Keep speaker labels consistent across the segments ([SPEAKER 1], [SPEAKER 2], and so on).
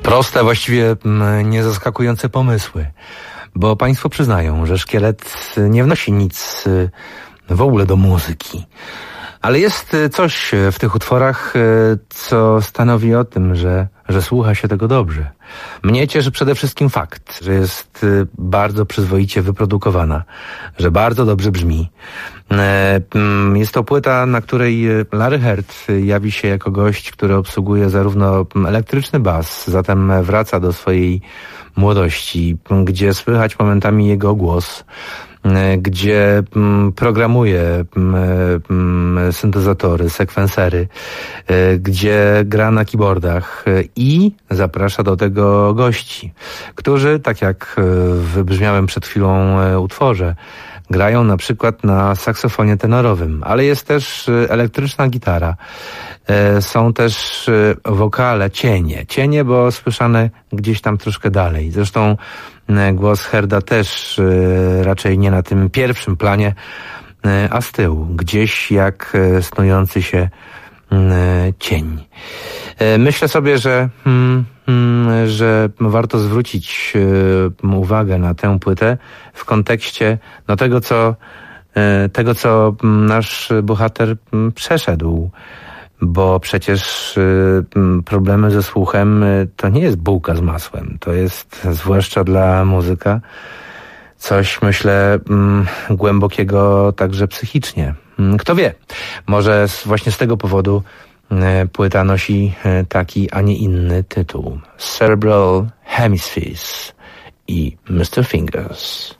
[SPEAKER 1] Proste, właściwie niezaskakujące pomysły. Bo państwo przyznają, że Szkielet nie wnosi nic w ogóle do muzyki. Ale jest coś w tych utworach, co stanowi o tym, że słucha się tego dobrze. Mnie cieszy przede wszystkim fakt, że jest bardzo przyzwoicie wyprodukowana, że bardzo dobrze brzmi. Jest to płyta, na której Larry Heard jawi się jako gość, który obsługuje zarówno elektryczny bas, zatem wraca do swojej młodości, gdzie słychać momentami jego głos, gdzie programuje syntezatory, sekwensery, gdzie gra na keyboardach i zaprasza do tego gości, którzy, tak jak w wybrzmiałym przed chwilą utworze, grają na przykład na saksofonie tenorowym, ale jest też elektryczna gitara. Są też wokale, cienie, bo słyszane gdzieś tam troszkę dalej. Zresztą głos Hearda też raczej nie na tym pierwszym planie, a z tyłu, gdzieś jak snujący się cień. Myślę sobie, że warto zwrócić uwagę na tę płytę w kontekście tego, co nasz bohater przeszedł. Bo przecież problemy ze słuchem to nie jest bułka z masłem. To jest, zwłaszcza dla muzyka, coś, myślę, głębokiego także psychicznie. Kto wie, może właśnie z tego powodu płyta nosi taki, a nie inny tytuł. Cerebral Hemispheres i Mr. Fingers.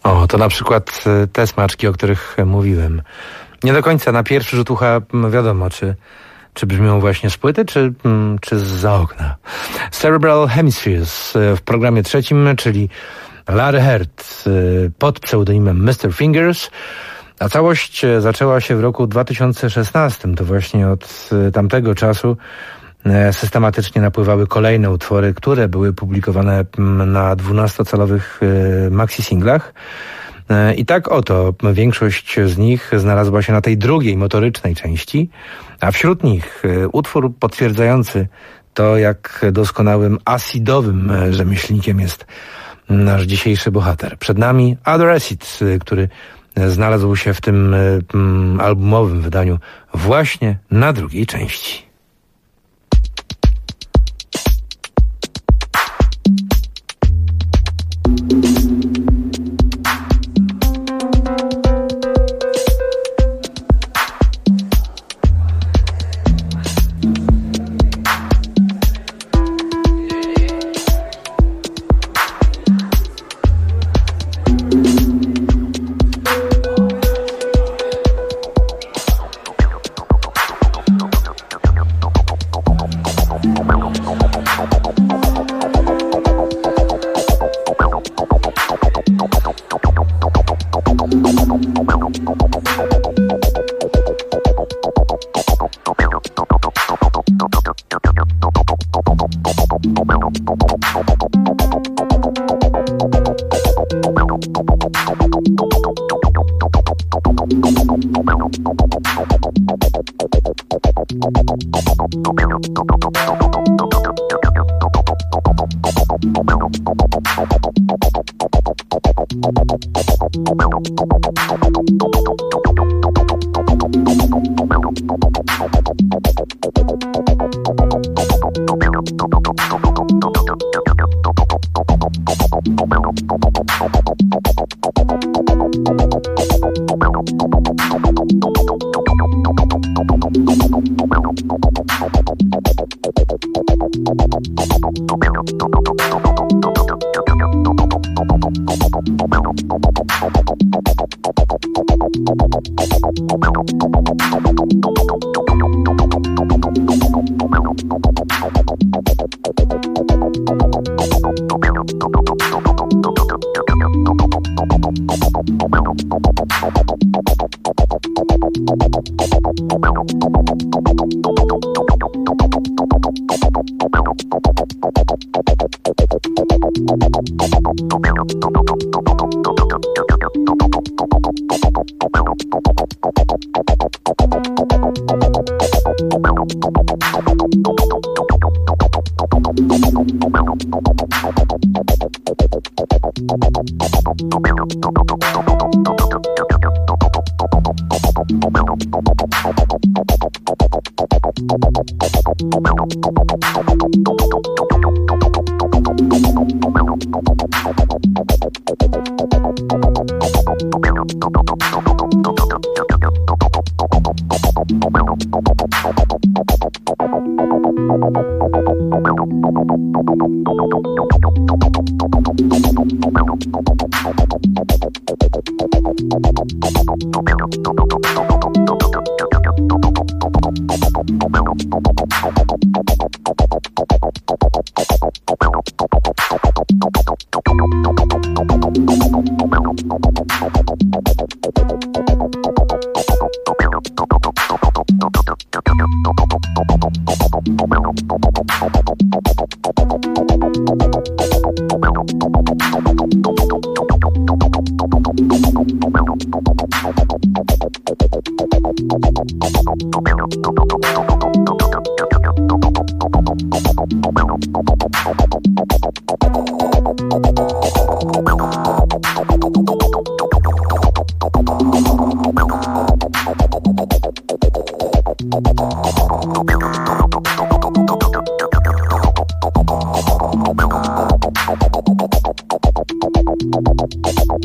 [SPEAKER 1] O, to na przykład te smaczki, o których mówiłem. Nie do końca na pierwszy rzut ucha wiadomo, czy brzmią właśnie z płyty, czy zza okna. Cerebral Hemispheres w programie trzecim, czyli Larry Heard pod pseudonimem Mr. Fingers, a całość zaczęła się w roku 2016. To właśnie od tamtego czasu systematycznie napływały kolejne utwory, które były publikowane na 12-calowych maxi-singlach. I tak oto większość z nich znalazła się na tej drugiej motorycznej części, a wśród nich utwór potwierdzający to, jak doskonałym acidowym rzemieślnikiem jest nasz dzisiejszy bohater. Przed nami Other Acid, który znalazł się w tym albumowym wydaniu właśnie na drugiej części.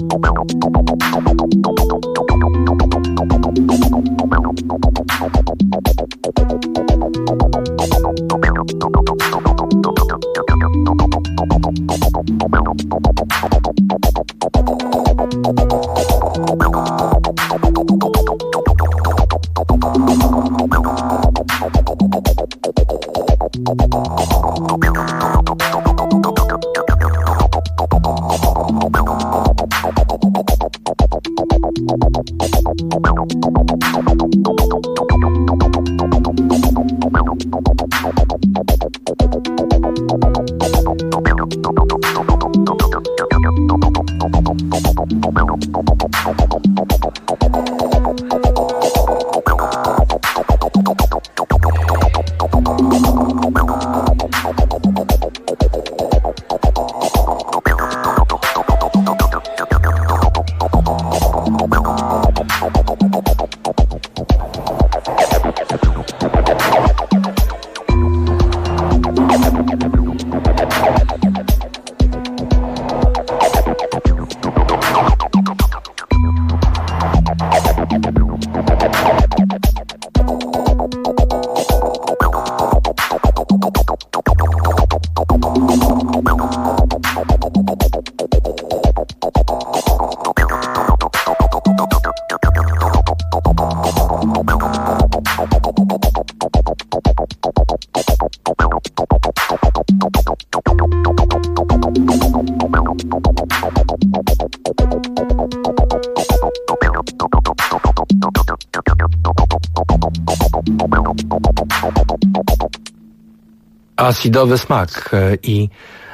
[SPEAKER 1] Acidowy smak i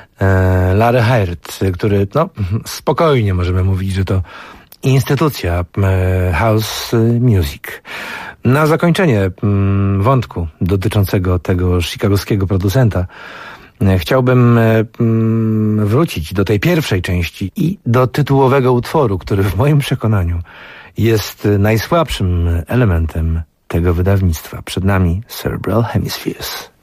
[SPEAKER 1] Larry Heard, który, no, spokojnie możemy mówić, że to instytucja house music. Na zakończenie wątku dotyczącego tego chicagowskiego producenta chciałbym wrócić do tej pierwszej części i do tytułowego utworu, który w moim przekonaniu jest najsłabszym elementem tego wydawnictwa. Przed nami Cerebral Hemispheres.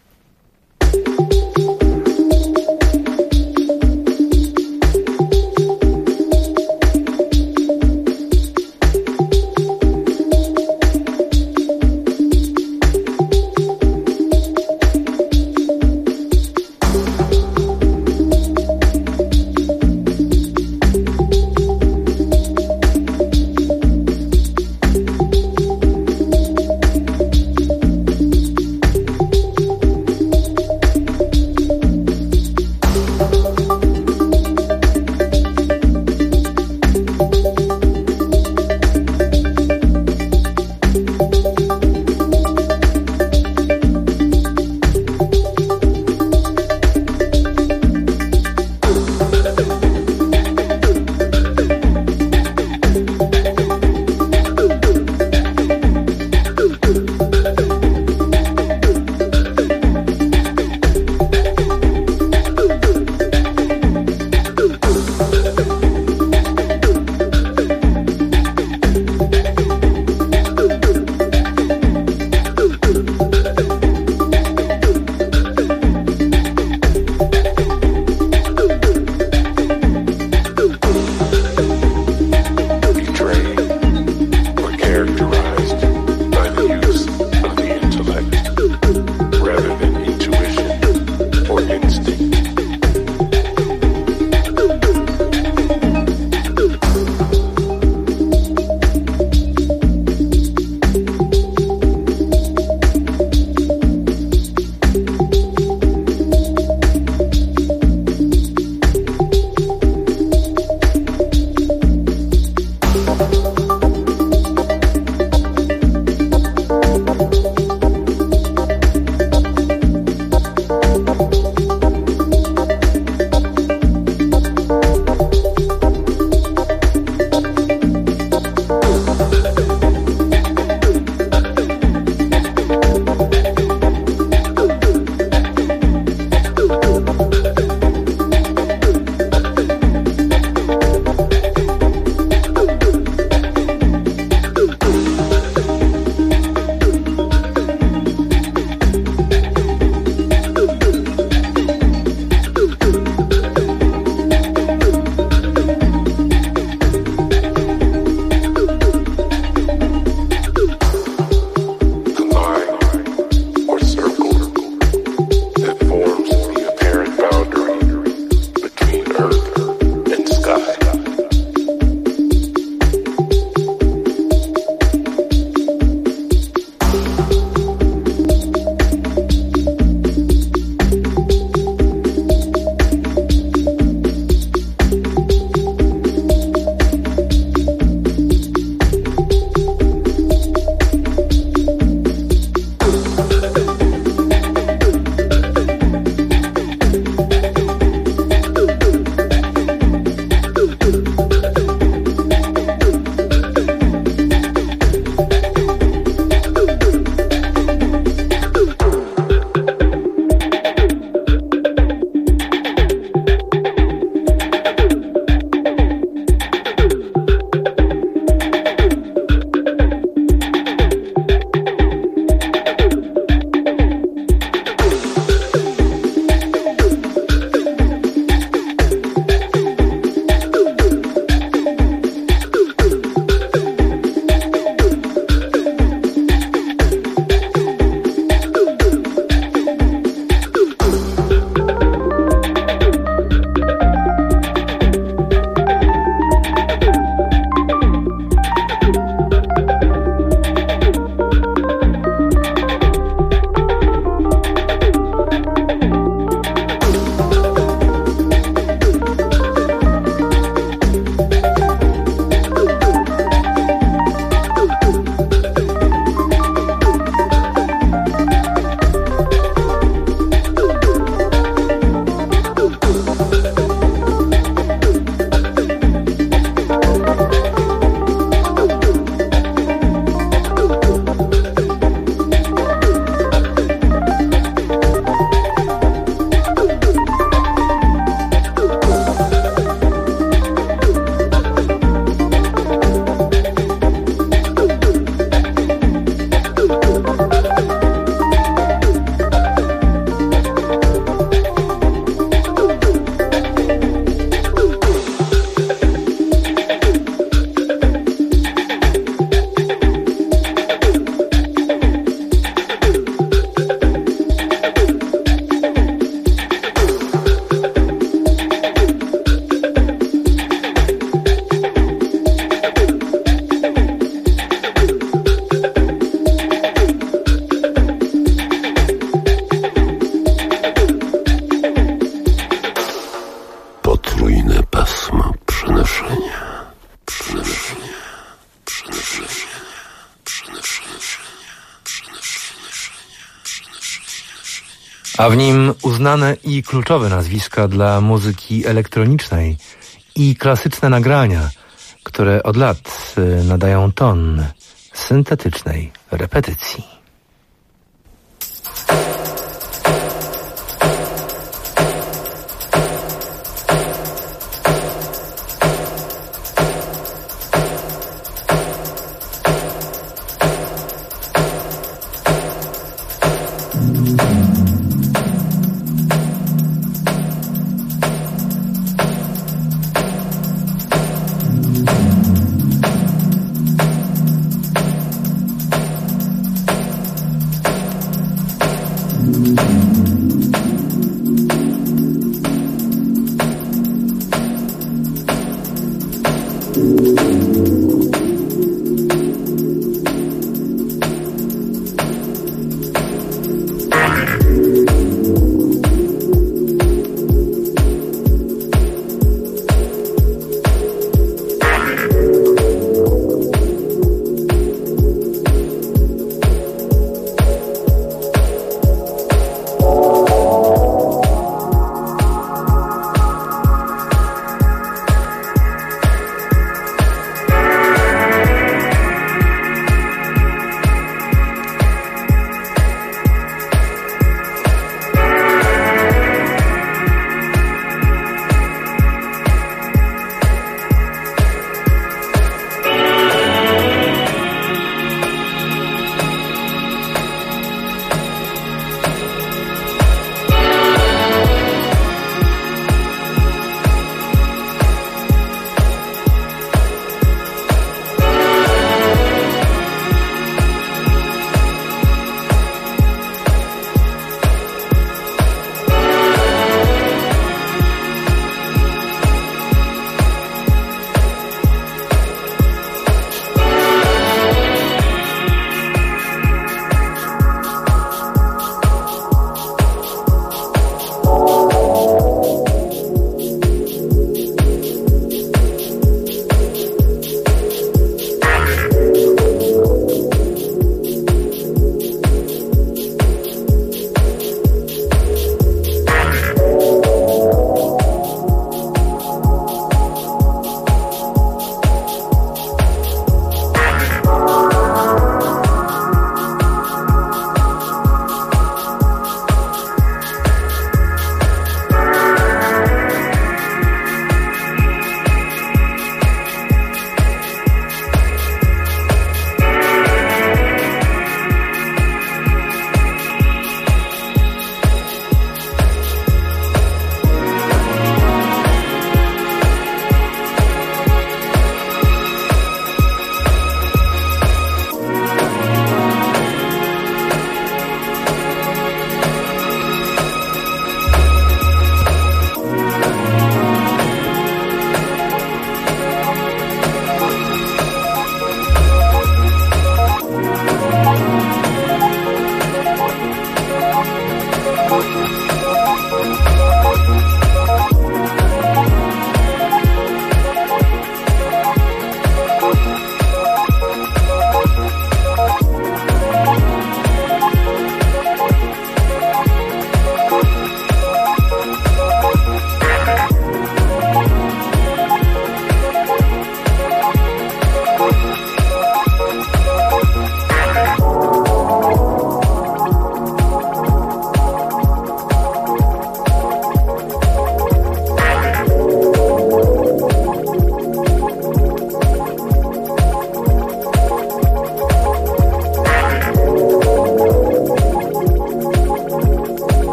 [SPEAKER 1] a w nim uznane i kluczowe nazwiska dla muzyki elektronicznej i klasyczne nagrania, które od lat nadają ton syntetycznej repetycji.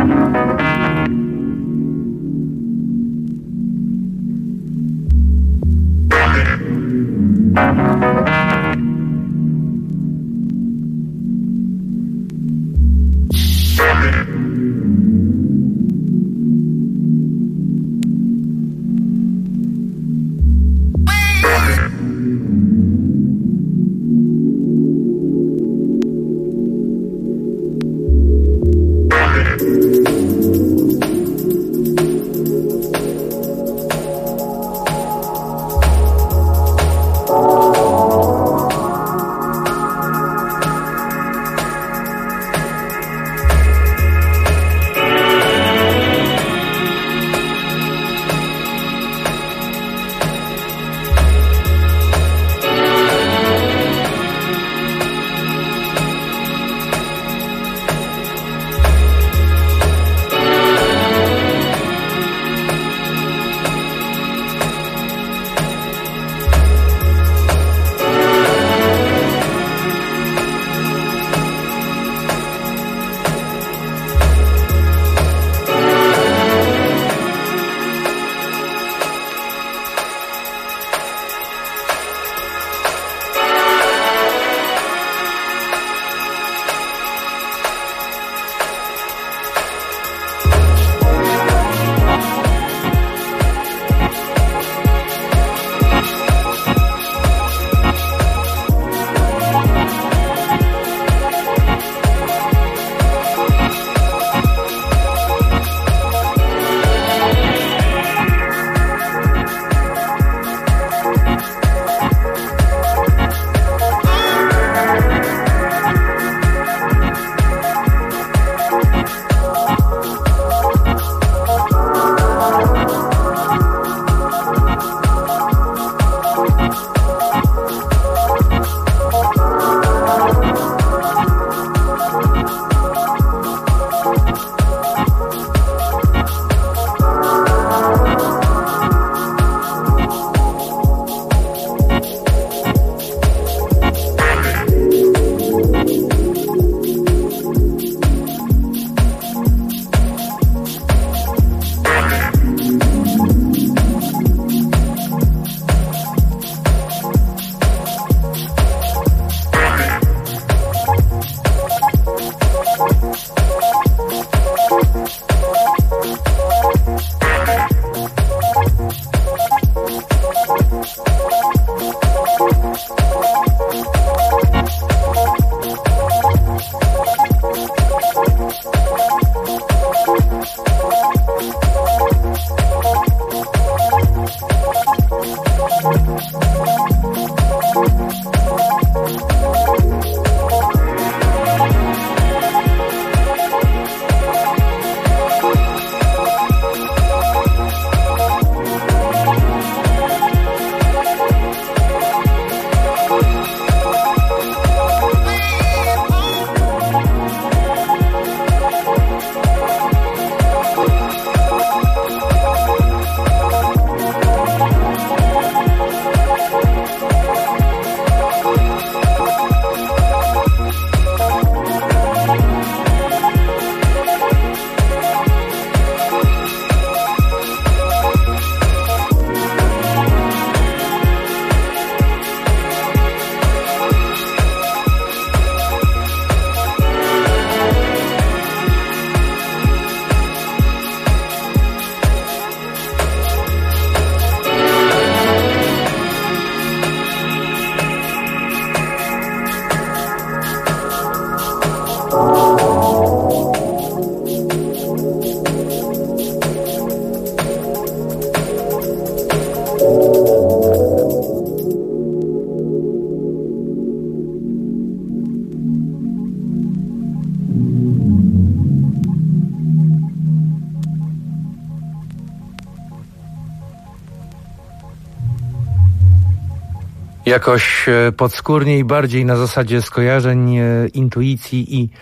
[SPEAKER 1] Jakoś podskórnie i bardziej na zasadzie skojarzeń, intuicji i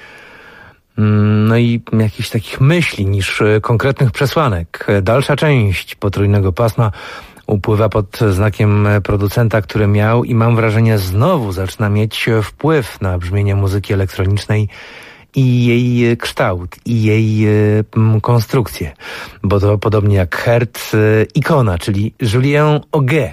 [SPEAKER 1] no i jakichś takich myśli niż konkretnych przesłanek. Dalsza część potrójnego pasma upływa pod znakiem producenta, który miał i mam wrażenie znowu zaczyna mieć wpływ na brzmienie muzyki elektronicznej i jej kształt, i jej konstrukcję. Bo to podobnie jak Hert, ikona, czyli Julien Auguet,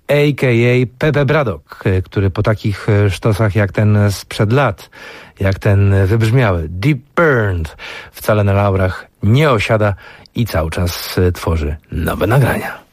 [SPEAKER 1] a.k.a. Pepe Braddock, który po takich sztosach jak ten sprzed lat, jak ten wybrzmiały Deep Burned, wcale na laurach nie osiada i cały czas tworzy nowe nagrania.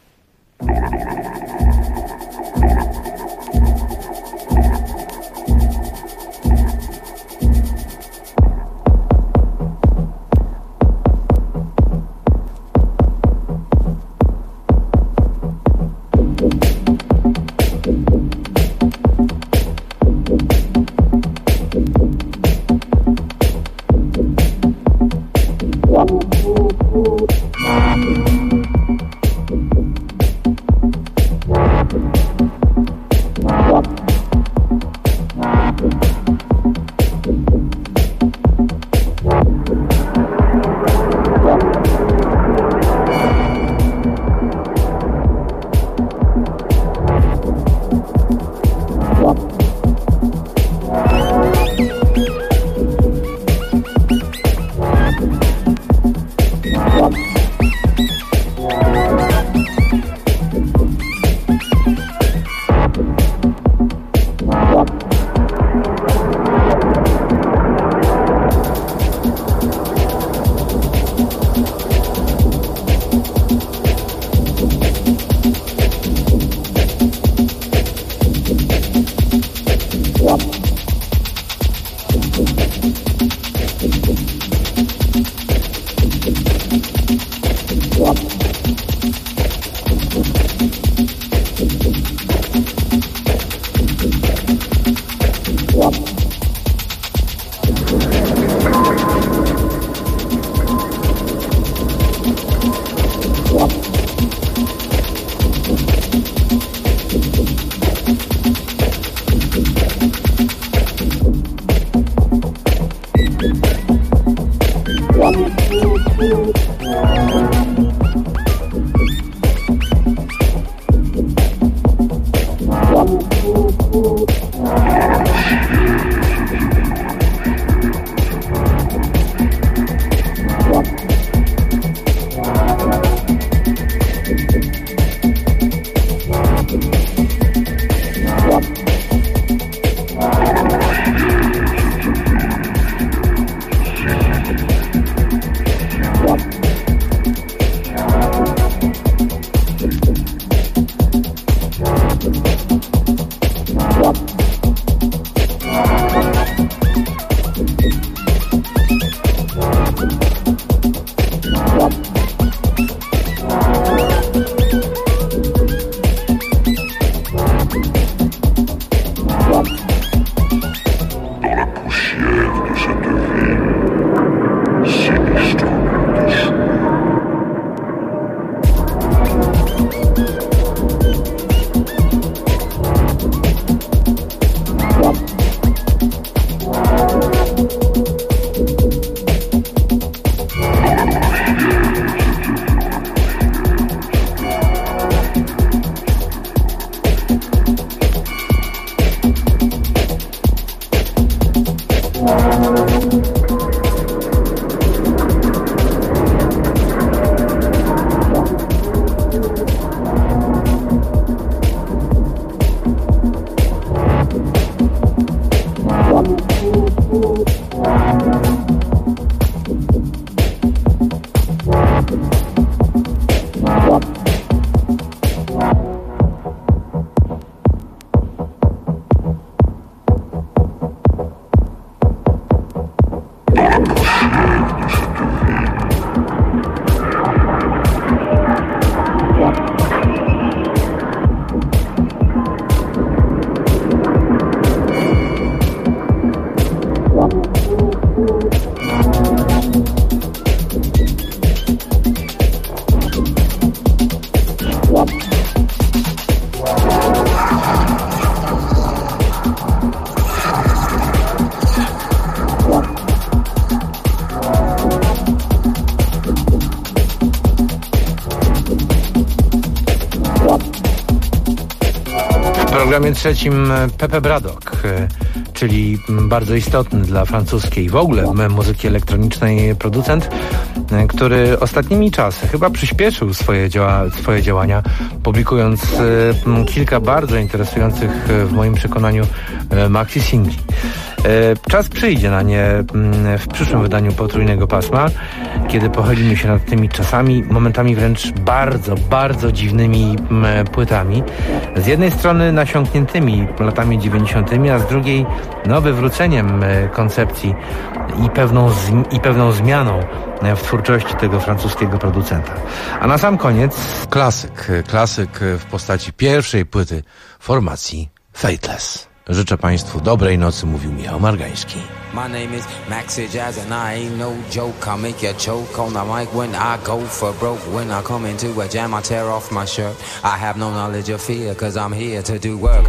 [SPEAKER 1] W programie trzecim Pepe Braddock, czyli bardzo istotny dla francuskiej w ogóle muzyki elektronicznej producent, który ostatnimi czasy chyba przyspieszył swoje działania, publikując kilka bardzo interesujących w moim przekonaniu maxi singli. Czas przyjdzie na nie w przyszłym wydaniu Potrójnego Pasma, kiedy pochylimy się nad tymi czasami, momentami wręcz bardzo, bardzo dziwnymi płytami. Z jednej strony nasiąkniętymi latami 90., a z drugiej wywróceniem koncepcji i pewną zmianą w twórczości tego francuskiego producenta. A na sam koniec
[SPEAKER 2] klasyk w postaci pierwszej płyty formacji Fateless. Życzę Państwu dobrej nocy, mówił Michał Margański.
[SPEAKER 3] My name is Maxi Jazz and I ain't no joke. I make you choke on the mic when I go for broke. When I come into a jam, I tear off my shirt. I have no knowledge of fear, cause I'm here to do work.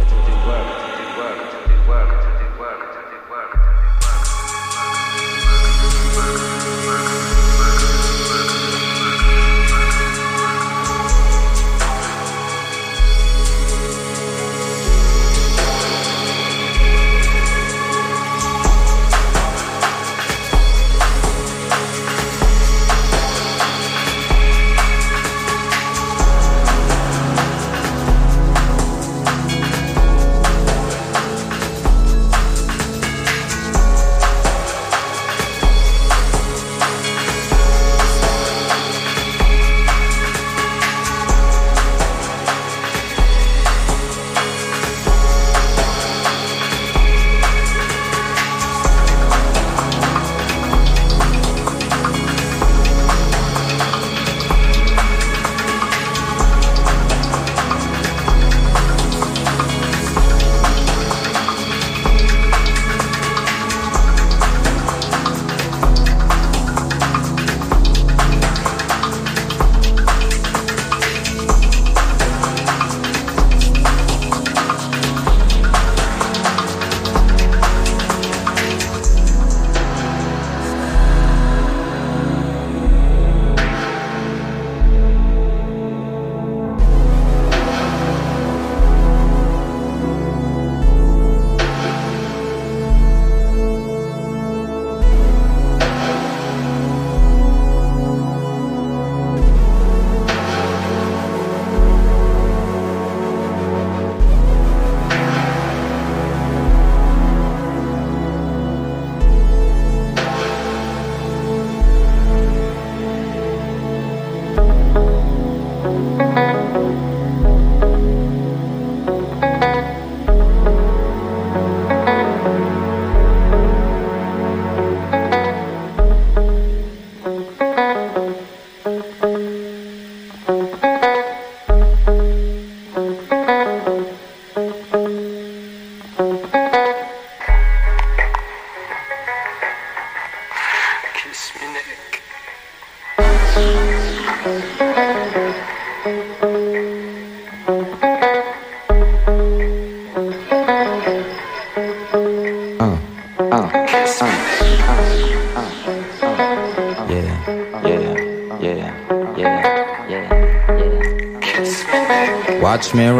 [SPEAKER 3] Watch me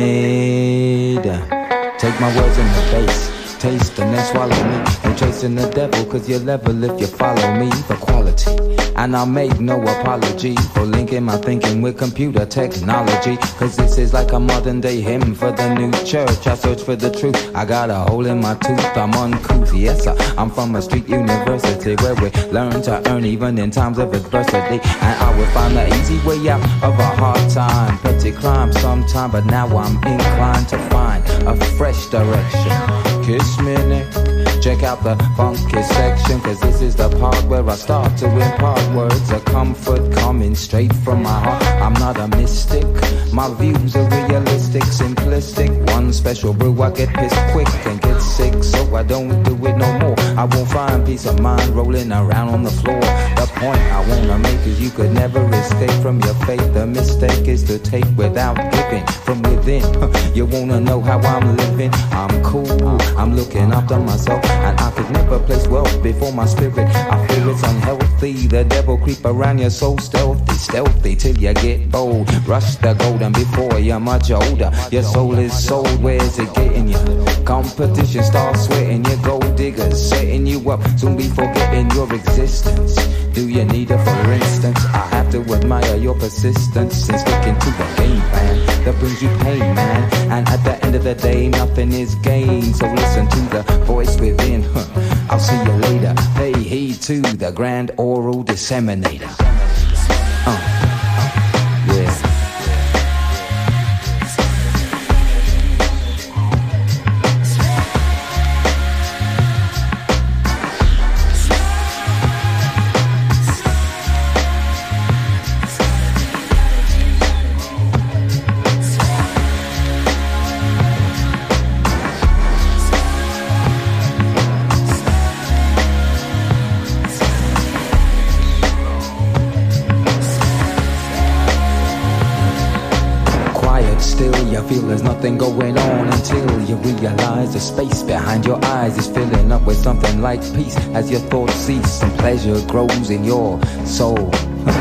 [SPEAKER 3] ride, take my words in the face, taste and then swallow me. Ain't chasing the devil cause you're level if you follow me for quality. And I'll make no apology for linking my thinking with computer technology. Cause this is like a modern day hymn for the new church. I search for the truth, I got a hole in my tooth, I'm uncouth. Yes sir, I'm from a street university where we learn to earn even in times of adversity. And I will find the easy way out of a hard time. Petty crime sometime, but now I'm inclined to find a fresh direction. Kiss me neck, check out the funky section, cause this is the part where I start to impart words of comfort coming straight from my heart. I'm not a mystic, my views are realistic, simplistic. One special brew, I get pissed quick and get sick, so I don't do it no more. I won't find peace of mind rolling around on the floor. The point I wanna make is you could never escape from your fate. The mistake is to take without giving from within. You wanna know how I'm living? I'm cool, I'm looking after myself, and I could never place wealth before my spirit. I feel it's unhealthy. The devil creep around you so stealthy, stealthy till you get bold. Rush the golden before you're much older. Your soul is sold, where's it getting you? Competition starts sweating, your gold diggers setting you up, soon be forgetting your existence. Do you need it for instance? I have to admire your persistence in sticking to a game plan that brings you pain, man. And at the end of the day, nothing is gained. So listen to the voice within. I'll see you later. Pay heed to the grand oral disseminator. Yeah. Feel there's nothing going on until you realize the space behind your eyes is filling up with something like peace. As your thoughts cease and pleasure grows in your soul.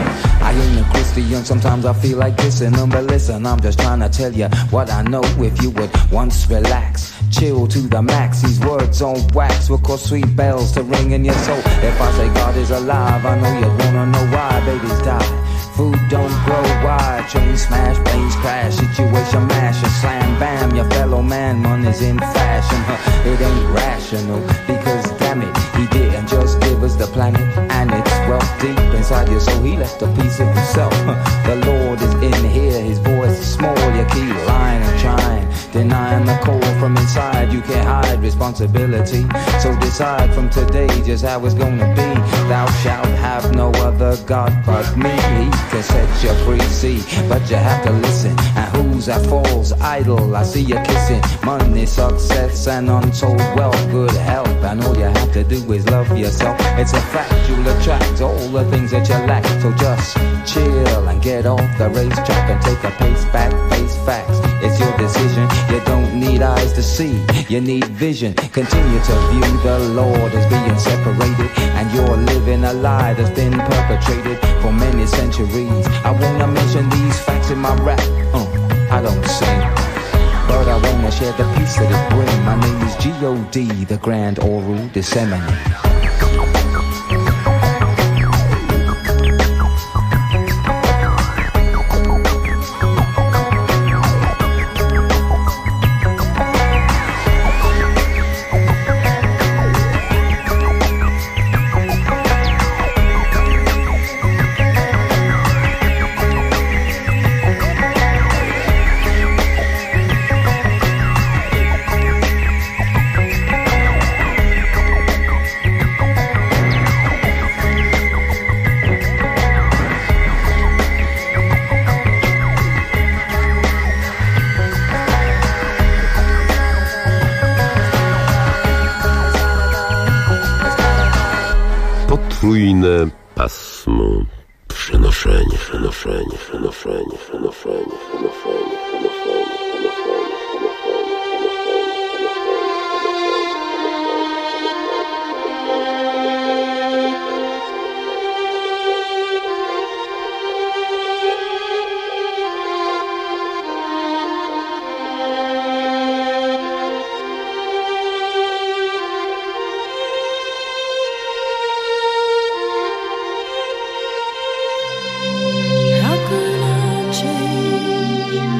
[SPEAKER 3] I ain't a Christian, sometimes I feel like dissing them, but listen, I'm just trying to tell you what I know. If you would once relax, chill to the max, these words on wax will cause sweet bells to ring in your soul. If I say God is alive, I know you'd wanna know why babies die. Food don't grow wide, train smash, planes crash, situation mash, and slam bam, your fellow man, money's in fashion. It ain't rational, because damn it, he didn't just give us the planet, and it's wealth deep inside you, so he left a piece of himself. The Lord is in here, his voice is small, you keep lying and trying, denying the call from inside, you can't hide responsibility, so decide from today just how it's gonna be. Thou shalt have no other God but me. He can set you free, see, but you have to listen. And who's that false idol? I see you kissing money, success, and untold wealth, good health, and all you have to do is love yourself. It's a fact, you'll attract all the things that you lack. So just chill and get off the racetrack and take a pace back, face facts. It's your decision. You don't need eyes to see, you need vision. Continue to view the Lord as being separated, and you're living a lie that's been perpetrated for many centuries. I wanna mention these facts in my rap. I don't sing, but I wanna share the peace that it brings. My name is G.O.D., the Grand Oral Disseminator.
[SPEAKER 4] Potrójne pasmo. Przenoszenie, przenoszenie, przenoszenie, przenoszenie, przenoszenie, przenoszenie.
[SPEAKER 5] How could I change?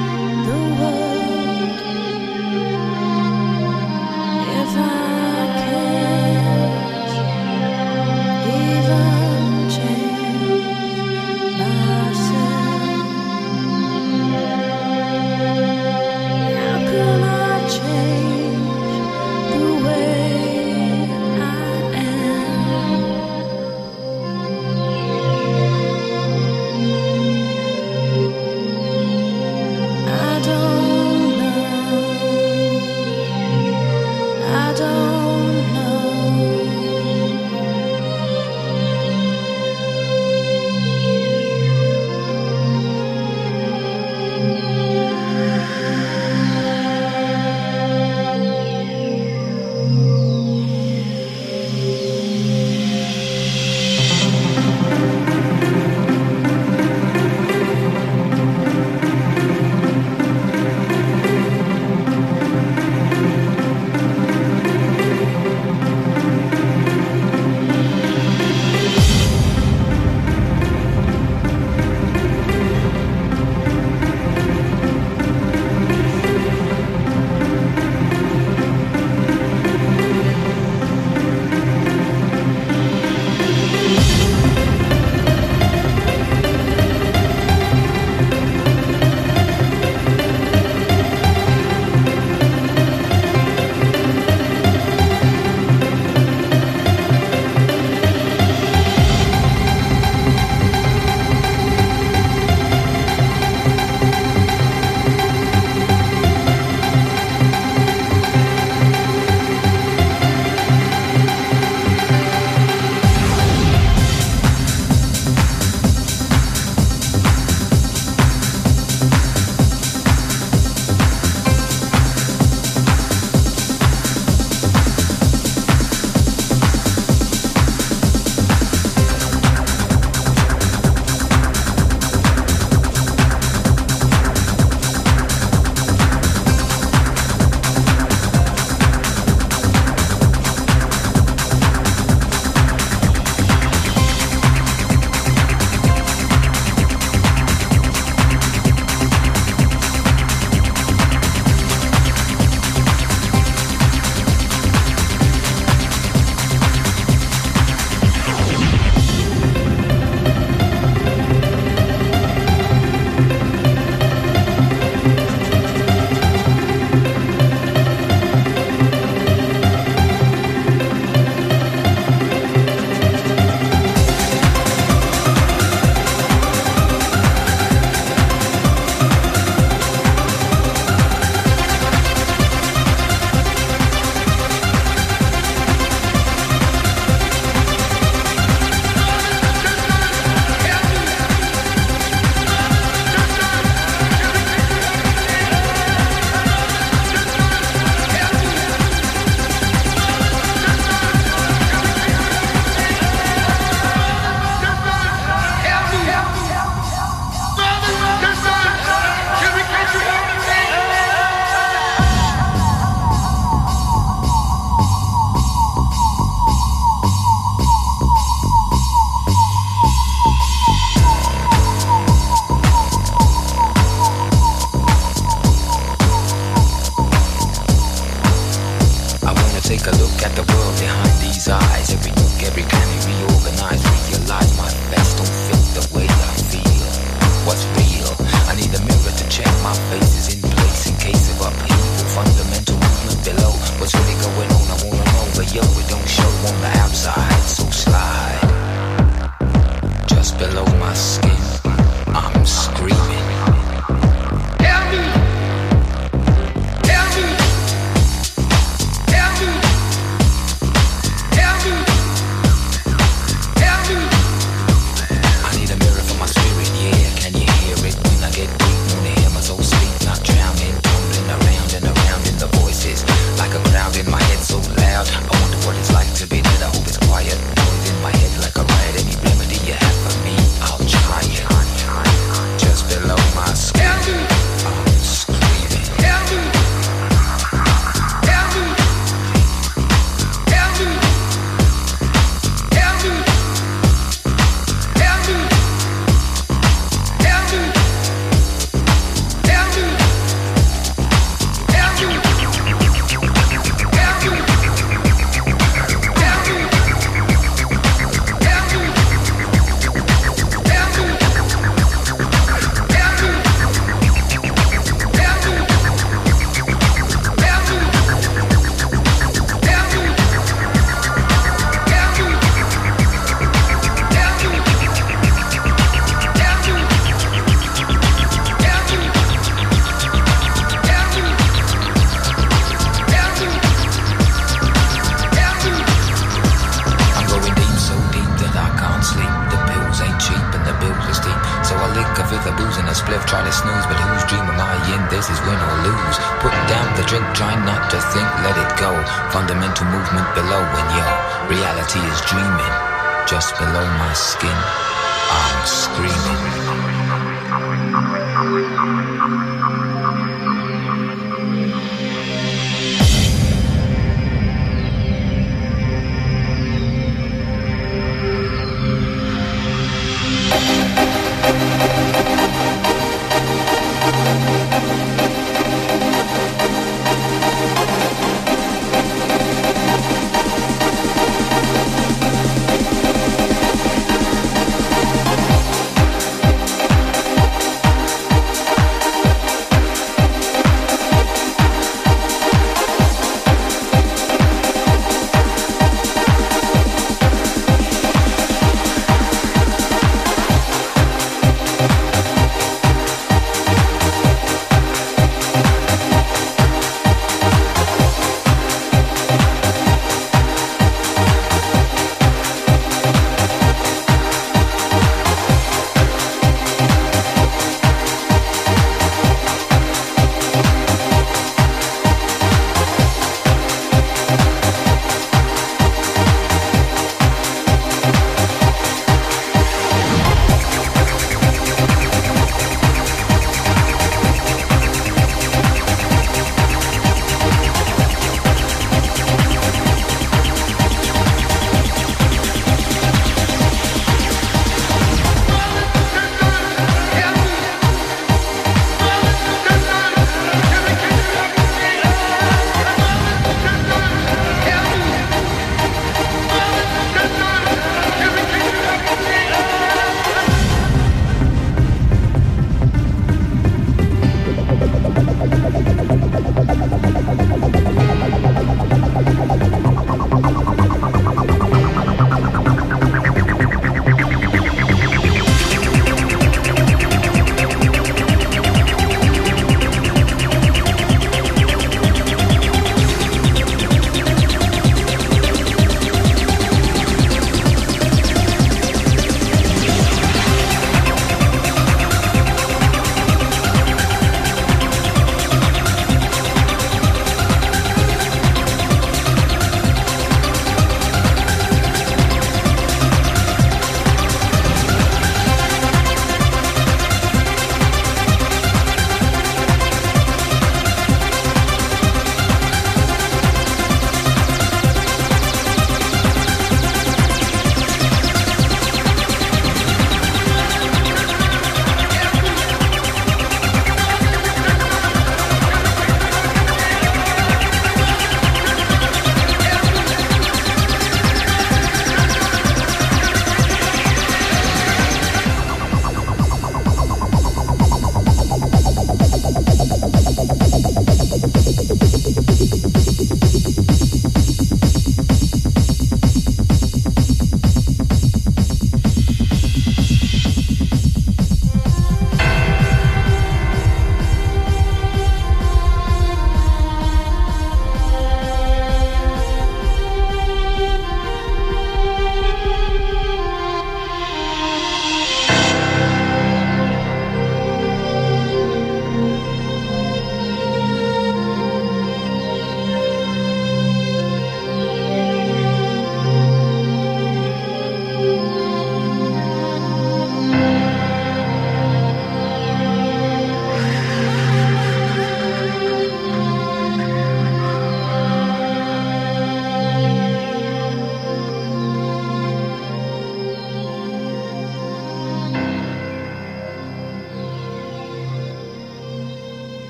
[SPEAKER 5] with a booze and a spliff, try to snooze, but whose dream am I in? This is win or lose. Put down the drink, try not to think, let it go. Fundamental movement below, and yo, reality is dreaming. Just below my skin, I'm screaming.